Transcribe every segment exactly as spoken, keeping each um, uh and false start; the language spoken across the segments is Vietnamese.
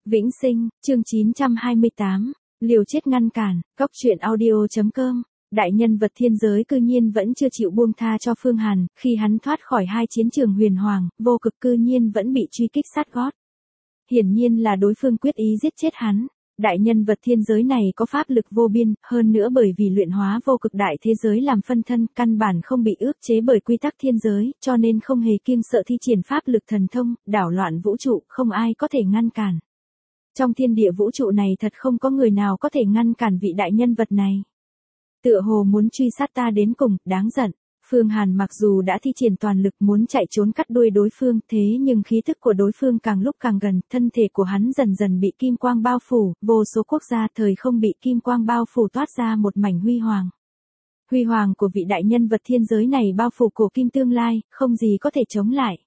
Vĩnh Sinh, chương chín trăm hai mươi tám, liều chết ngăn cản, góc truyện audio.com. Đại nhân vật thiên giới cư nhiên vẫn chưa chịu buông tha cho Phương Hàn, khi hắn thoát khỏi hai chiến trường huyền hoàng, vô cực cư nhiên vẫn bị truy kích sát gót. Hiển nhiên là đối phương quyết ý giết chết hắn. Đại nhân vật thiên giới này có pháp lực vô biên, hơn nữa bởi vì luyện hóa vô cực đại thế giới làm phân thân, căn bản không bị ước chế bởi quy tắc thiên giới, cho nên không hề kiêng sợ thi triển pháp lực thần thông, đảo loạn vũ trụ, không ai có thể ngăn cản. Trong thiên địa vũ trụ này thật không có người nào có thể ngăn cản vị đại nhân vật này. Tựa hồ muốn truy sát ta đến cùng, đáng giận. Phương Hàn mặc dù đã thi triển toàn lực muốn chạy trốn cắt đuôi đối phương, thế nhưng khí thức của đối phương càng lúc càng gần, thân thể của hắn dần dần bị kim quang bao phủ, vô số quốc gia thời không bị kim quang bao phủ toát ra một mảnh huy hoàng. Huy hoàng của vị đại nhân vật thiên giới này bao phủ cổ kim tương lai, không gì có thể chống lại.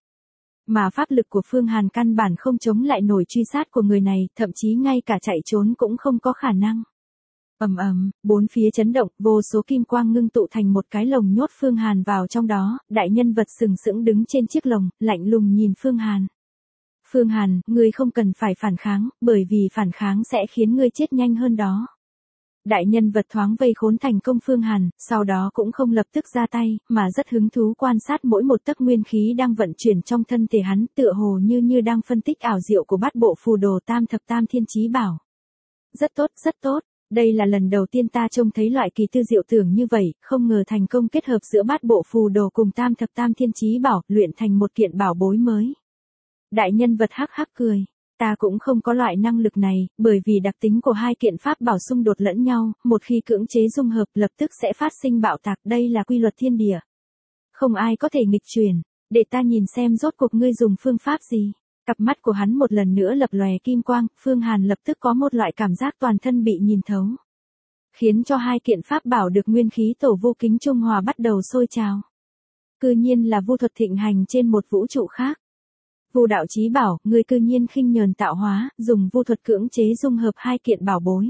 Mà pháp lực của Phương Hàn căn bản không chống lại nổi truy sát của người này, thậm chí ngay cả chạy trốn cũng không có khả năng. Ầm ầm, bốn phía chấn động, vô số kim quang ngưng tụ thành một cái lồng nhốt Phương Hàn vào trong đó, đại nhân vật sừng sững đứng trên chiếc lồng, lạnh lùng nhìn Phương Hàn. Phương Hàn, ngươi không cần phải phản kháng, bởi vì phản kháng sẽ khiến ngươi chết nhanh hơn đó. Đại nhân vật thoáng vây khốn thành công Phương Hàn, sau đó cũng không lập tức ra tay, mà rất hứng thú quan sát mỗi một tấc nguyên khí đang vận chuyển trong thân thể hắn, tựa hồ như như đang phân tích ảo diệu của bát bộ phù đồ tam thập tam thiên chí bảo. Rất tốt, rất tốt. Đây là lần đầu tiên ta trông thấy loại kỳ tư diệu tưởng như vậy, không ngờ thành công kết hợp giữa bát bộ phù đồ cùng tam thập tam thiên chí bảo, luyện thành một kiện bảo bối mới. Đại nhân vật hắc hắc cười, ta cũng không có loại năng lực này, bởi vì đặc tính của hai kiện pháp bảo xung đột lẫn nhau, một khi cưỡng chế dung hợp lập tức sẽ phát sinh bạo tạc, đây là quy luật thiên địa. Không ai có thể nghịch chuyển, để ta nhìn xem rốt cuộc ngươi dùng phương pháp gì. Cặp mắt của hắn một lần nữa lập lòe kim quang, Phương Hàn lập tức có một loại cảm giác toàn thân bị nhìn thấu. Khiến cho hai kiện pháp bảo được nguyên khí tổ vô kính trung hòa bắt đầu sôi trào. Cư nhiên là vu thuật thịnh hành trên một vũ trụ khác. Vu đạo chí bảo, người cư nhiên khinh nhờn tạo hóa, dùng vu thuật cưỡng chế dung hợp hai kiện bảo bối.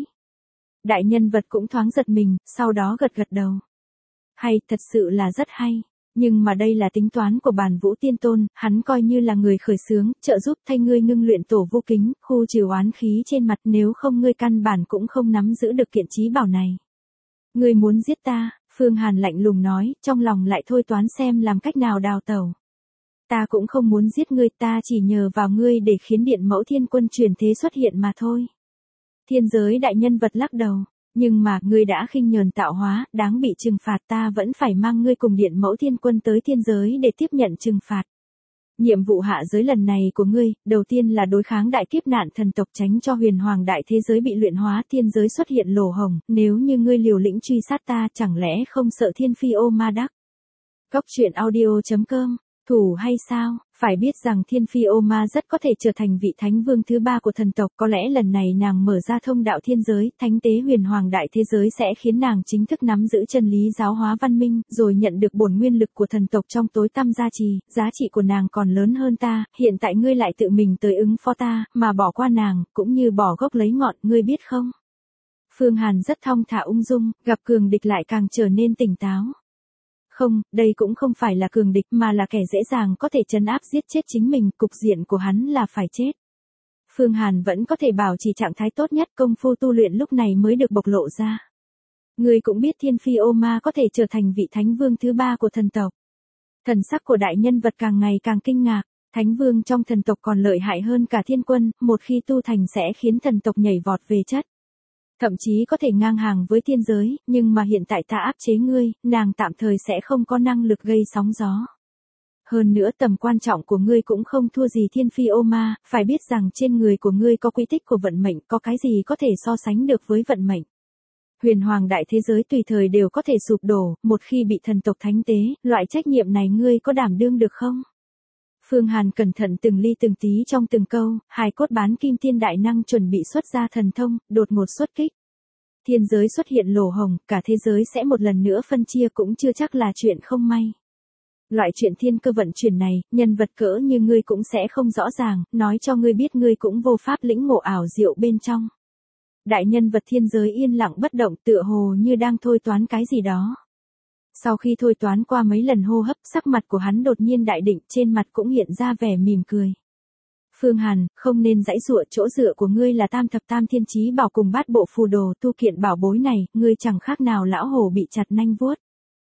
Đại nhân vật cũng thoáng giật mình, sau đó gật gật đầu. Hay, thật sự là rất hay. Nhưng mà đây là tính toán của Bàn Vũ Tiên Tôn, hắn coi như là người khởi xướng, trợ giúp thay ngươi ngưng luyện tổ vô kính, khu trừ oán khí trên mặt, nếu không ngươi căn bản cũng không nắm giữ được kiện chí bảo này. Ngươi muốn giết ta, Phương Hàn lạnh lùng nói, trong lòng lại thôi toán xem làm cách nào đào tẩu. Ta cũng không muốn giết ngươi, ta chỉ nhờ vào ngươi để khiến Điện Mẫu Thiên Quân truyền thế xuất hiện mà thôi. Thiên giới đại nhân vật lắc đầu. Nhưng mà, ngươi đã khinh nhờn tạo hóa, đáng bị trừng phạt, ta vẫn phải mang ngươi cùng Điện Mẫu Thiên Quân tới thiên giới để tiếp nhận trừng phạt. Nhiệm vụ hạ giới lần này của ngươi, đầu tiên là đối kháng đại kiếp nạn thần tộc, tránh cho huyền hoàng đại thế giới bị luyện hóa, thiên giới xuất hiện lỗ hổng, nếu như ngươi liều lĩnh truy sát ta, chẳng lẽ không sợ thiên phi ô ma đắc. Góc truyện audio.com. Thủ hay sao, phải biết rằng Thiên Phi Ô Ma rất có thể trở thành vị thánh vương thứ ba của thần tộc, có lẽ lần này nàng mở ra thông đạo thiên giới, thánh tế huyền hoàng đại thế giới sẽ khiến nàng chính thức nắm giữ chân lý giáo hóa văn minh, rồi nhận được bổn nguyên lực của thần tộc trong tối tăm gia trì, giá trị của nàng còn lớn hơn ta, hiện tại ngươi lại tự mình tới ứng phó ta, mà bỏ qua nàng, cũng như bỏ gốc lấy ngọn, ngươi biết không? Phương Hàn rất thong thả ung dung, gặp cường địch lại càng trở nên tỉnh táo. Không, đây cũng không phải là cường địch mà là kẻ dễ dàng có thể trấn áp giết chết chính mình, cục diện của hắn là phải chết. Phương Hàn vẫn có thể bảo trì trạng thái tốt nhất, công phu tu luyện lúc này mới được bộc lộ ra. Ngươi cũng biết Thiên Phi Ô Ma có thể trở thành vị thánh vương thứ ba của thần tộc. Thần sắc của đại nhân vật càng ngày càng kinh ngạc, thánh vương trong thần tộc còn lợi hại hơn cả thiên quân, một khi tu thành sẽ khiến thần tộc nhảy vọt về chất. Thậm chí có thể ngang hàng với thiên giới, nhưng mà hiện tại ta áp chế ngươi, nàng tạm thời sẽ không có năng lực gây sóng gió. Hơn nữa tầm quan trọng của ngươi cũng không thua gì Thiên Phi Ô Ma, phải biết rằng trên người của ngươi có quy tích của vận mệnh, có cái gì có thể so sánh được với vận mệnh. Huyền hoàng đại thế giới tùy thời đều có thể sụp đổ, một khi bị thần tộc thánh tế, loại trách nhiệm này ngươi có đảm đương được không? Phương Hàn cẩn thận từng ly từng tí trong từng câu, hài cốt bán kim thiên đại năng chuẩn bị xuất ra thần thông, đột ngột xuất kích. Thiên giới xuất hiện lỗ hổng, cả thế giới sẽ một lần nữa phân chia cũng chưa chắc là chuyện không may. Loại chuyện thiên cơ vận chuyển này, nhân vật cỡ như ngươi cũng sẽ không rõ ràng, nói cho ngươi biết ngươi cũng vô pháp lĩnh ngộ ảo diệu bên trong. Đại nhân vật thiên giới yên lặng bất động, tựa hồ như đang thôi toán cái gì đó. Sau khi thôi toán qua mấy lần hô hấp, sắc mặt của hắn đột nhiên đại định, trên mặt cũng hiện ra vẻ mỉm cười. Phương Hàn, không nên giãy giụa, chỗ dựa của ngươi là tam thập tam thiên chí bảo cùng bát bộ phù đồ, tu kiện bảo bối này, ngươi chẳng khác nào lão hổ bị chặt nanh vuốt.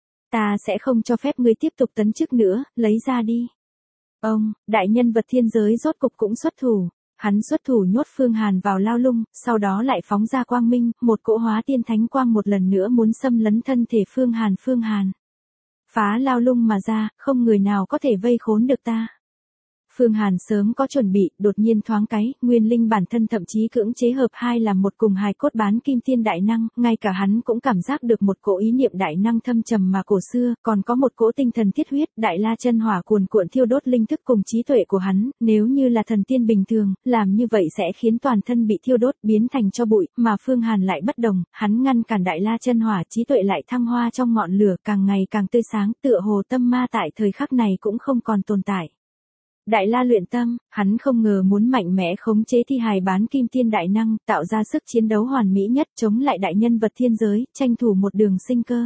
Ta sẽ không cho phép ngươi tiếp tục tấn chức nữa, lấy ra đi. Ông, đại nhân vật thiên giới rốt cục cũng xuất thủ. Hắn xuất thủ nhốt Phương Hàn vào lao lung, sau đó lại phóng ra quang minh, một cỗ hóa tiên thánh quang một lần nữa muốn xâm lấn thân thể Phương Hàn. Phương Hàn phá lao lung mà ra, không người nào có thể vây khốn được ta. Phương Hàn sớm có chuẩn bị, đột nhiên thoáng cái, nguyên linh bản thân thậm chí cưỡng chế hợp hai làm một cùng hài cốt bán kim tiên đại năng, ngay cả hắn cũng cảm giác được một cỗ ý niệm đại năng thâm trầm mà cổ xưa, còn có một cỗ tinh thần thiết huyết, đại la chân hỏa cuồn cuộn thiêu đốt linh thức cùng trí tuệ của hắn, nếu như là thần tiên bình thường, làm như vậy sẽ khiến toàn thân bị thiêu đốt, biến thành cho bụi, mà Phương Hàn lại bất đồng, hắn ngăn cản đại la chân hỏa, trí tuệ lại thăng hoa trong ngọn lửa, càng ngày càng tươi sáng, tựa hồ tâm ma tại thời khắc này cũng không còn tồn tại. Đại la luyện tâm, hắn không ngờ muốn mạnh mẽ khống chế thi hài bán kim tiên đại năng, tạo ra sức chiến đấu hoàn mỹ nhất chống lại đại nhân vật thiên giới, tranh thủ một đường sinh cơ.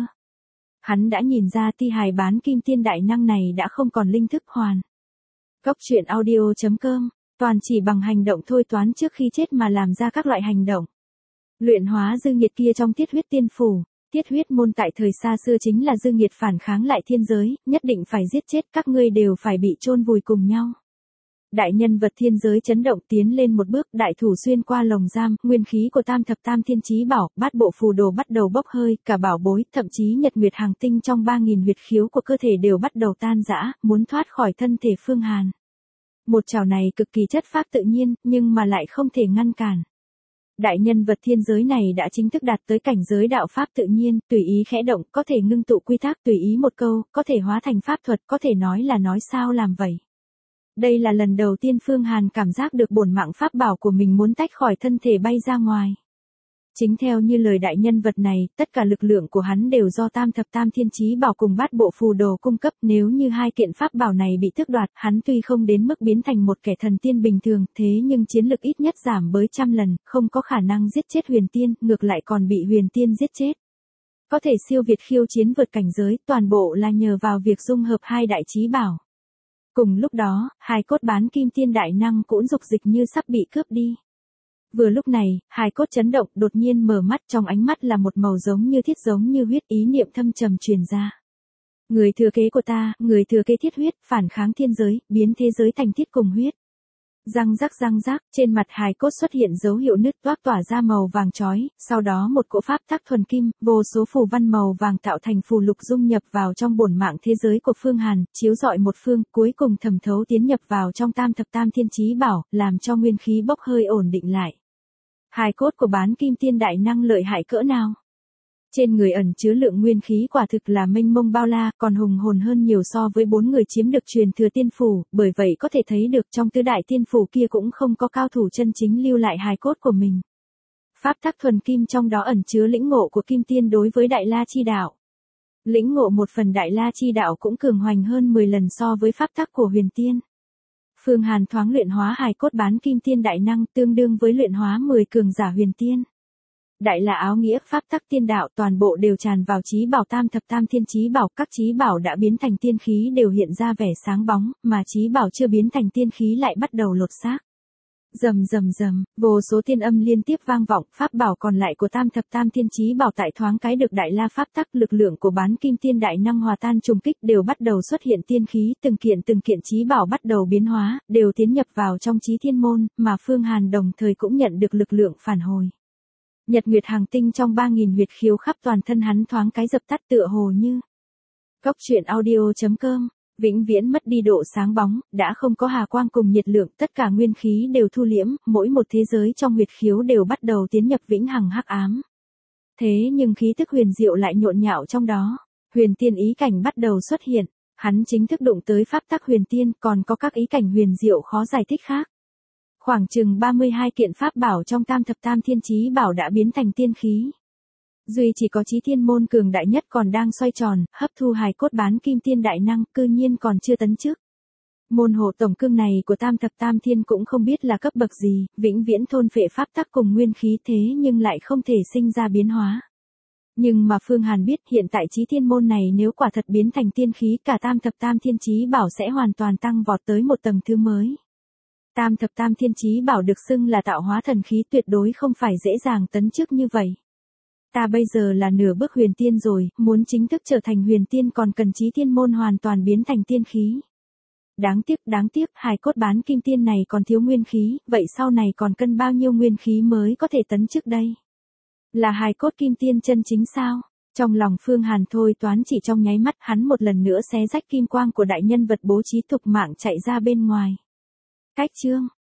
Hắn đã nhìn ra thi hài bán kim tiên đại năng này đã không còn linh thức hoàn. Góc truyện audio chấm com, toàn chỉ bằng hành động thôi toán trước khi chết mà làm ra các loại hành động. Luyện hóa dư nghiệt kia trong Tiết Huyết Tiên Phủ. Tiết huyết môn tại thời xa xưa chính là dư nghiệt phản kháng lại thiên giới, nhất định phải giết chết, các ngươi đều phải bị chôn vùi cùng nhau. Đại nhân vật thiên giới chấn động tiến lên một bước, đại thủ xuyên qua lồng giam, nguyên khí của tam thập tam thiên chí bảo, bát bộ phù đồ bắt đầu bốc hơi, cả bảo bối, thậm chí nhật nguyệt hàng tinh trong ba nghìn huyệt khiếu của cơ thể đều bắt đầu tan rã, muốn thoát khỏi thân thể Phương Hàn. Một trảo này cực kỳ chất phác tự nhiên, nhưng mà lại không thể ngăn cản. Đại nhân vật thiên giới này đã chính thức đạt tới cảnh giới đạo pháp tự nhiên, tùy ý khẽ động, có thể ngưng tụ quy tắc, tùy ý một câu, có thể hóa thành pháp thuật, có thể nói là nói sao làm vậy. Đây là lần đầu tiên Phương Hàn cảm giác được bổn mạng pháp bảo của mình muốn tách khỏi thân thể bay ra ngoài. Chính theo như lời đại nhân vật này, tất cả lực lượng của hắn đều do tam thập tam thiên chí bảo cùng bát bộ phù đồ cung cấp, nếu như hai kiện pháp bảo này bị tước đoạt, hắn tuy không đến mức biến thành một kẻ thần tiên bình thường, thế nhưng chiến lực ít nhất giảm bới trăm lần, không có khả năng giết chết huyền tiên, ngược lại còn bị huyền tiên giết chết. Có thể siêu việt khiêu chiến vượt cảnh giới, toàn bộ là nhờ vào việc dung hợp hai đại chí bảo. Cùng lúc đó, hài cốt bán kim tiên đại năng cũng dục dịch như sắp bị cướp đi. Vừa lúc này, hài cốt chấn động, đột nhiên mở mắt, trong ánh mắt là một màu giống như thiết giống như huyết, ý niệm thâm trầm truyền ra. Người thừa kế của ta, người thừa kế thiết huyết, phản kháng thiên giới, biến thế giới thành thiết cùng huyết. Răng rắc răng rắc, trên mặt hài cốt xuất hiện dấu hiệu nứt toác tỏa ra màu vàng chói, sau đó một cỗ pháp tắc thuần kim, vô số phù văn màu vàng tạo thành phù lục dung nhập vào trong bổn mạng thế giới của Phương Hàn, chiếu rọi một phương, cuối cùng thẩm thấu tiến nhập vào trong tam thập tam thiên chí bảo, làm cho nguyên khí bốc hơi ổn định lại. Hài cốt của bán kim tiên đại năng lợi hại cỡ nào? Trên người ẩn chứa lượng nguyên khí quả thực là mênh mông bao la, còn hùng hồn hơn nhiều so với bốn người chiếm được truyền thừa tiên phủ, bởi vậy có thể thấy được trong tứ đại tiên phủ kia cũng không có cao thủ chân chính lưu lại hài cốt của mình. Pháp tắc thuần kim trong đó ẩn chứa lĩnh ngộ của kim tiên đối với đại la chi đạo. Lĩnh ngộ một phần đại la chi đạo cũng cường hoành hơn mười lần so với pháp tắc của huyền tiên. Phương Hàn thoáng luyện hóa hài cốt bán kim tiên đại năng tương đương với luyện hóa mười cường giả huyền tiên. Đại là áo nghĩa pháp tắc tiên đạo toàn bộ đều tràn vào chí bảo tam thập tam thiên chí bảo, các chí bảo đã biến thành tiên khí đều hiện ra vẻ sáng bóng, mà chí bảo chưa biến thành tiên khí lại bắt đầu lột xác. Rầm rầm rầm, vô số tiên âm liên tiếp vang vọng, pháp bảo còn lại của tam thập tam thiên chí bảo tại thoáng cái được đại la pháp tắc, lực lượng của bán kim tiên đại năng hòa tan trùng kích đều bắt đầu xuất hiện tiên khí, từng kiện từng kiện chí bảo bắt đầu biến hóa, đều tiến nhập vào trong chí thiên môn, mà Phương Hàn đồng thời cũng nhận được lực lượng phản hồi. Nhật nguyệt hàng tinh trong ba nghìn huyệt khiếu khắp toàn thân hắn thoáng cái dập tắt tựa hồ như. Góc truyện audio chấm com, vĩnh viễn mất đi độ sáng bóng, đã không có hà quang cùng nhiệt lượng, tất cả nguyên khí đều thu liễm, mỗi một thế giới trong huyệt khiếu đều bắt đầu tiến nhập vĩnh hằng hắc ám. Thế nhưng khí tức huyền diệu lại nhộn nhạo trong đó, huyền tiên ý cảnh bắt đầu xuất hiện, hắn chính thức đụng tới pháp tắc huyền tiên, còn có các ý cảnh huyền diệu khó giải thích khác. Khoảng chừng ba mươi hai kiện pháp bảo trong tam thập tam thiên chí bảo đã biến thành tiên khí. Duy chỉ có chí thiên môn cường đại nhất còn đang xoay tròn, hấp thu hài cốt bán kim tiên đại năng, cư nhiên còn chưa tấn chức. Môn hộ tổng cương này của tam thập tam thiên cũng không biết là cấp bậc gì, vĩnh viễn thôn phệ pháp tắc cùng nguyên khí thế nhưng lại không thể sinh ra biến hóa. Nhưng mà Phương Hàn biết hiện tại chí thiên môn này nếu quả thật biến thành tiên khí, cả tam thập tam thiên chí bảo sẽ hoàn toàn tăng vọt tới một tầng thứ mới. Tam thập tam thiên chí bảo được xưng là tạo hóa thần khí tuyệt đối không phải dễ dàng tấn chức như vậy. Ta bây giờ là nửa bước huyền tiên rồi, muốn chính thức trở thành huyền tiên còn cần chí tiên môn hoàn toàn biến thành tiên khí. Đáng tiếc, đáng tiếc, hài cốt bán kim tiên này còn thiếu nguyên khí, vậy sau này còn cân bao nhiêu nguyên khí mới có thể tấn chức đây? Là hài cốt kim tiên chân chính sao? Trong lòng Phương Hàn thôi toán chỉ trong nháy mắt, hắn một lần nữa xé rách kim quang của đại nhân vật bố trí thục mạng chạy ra bên ngoài. Cách chương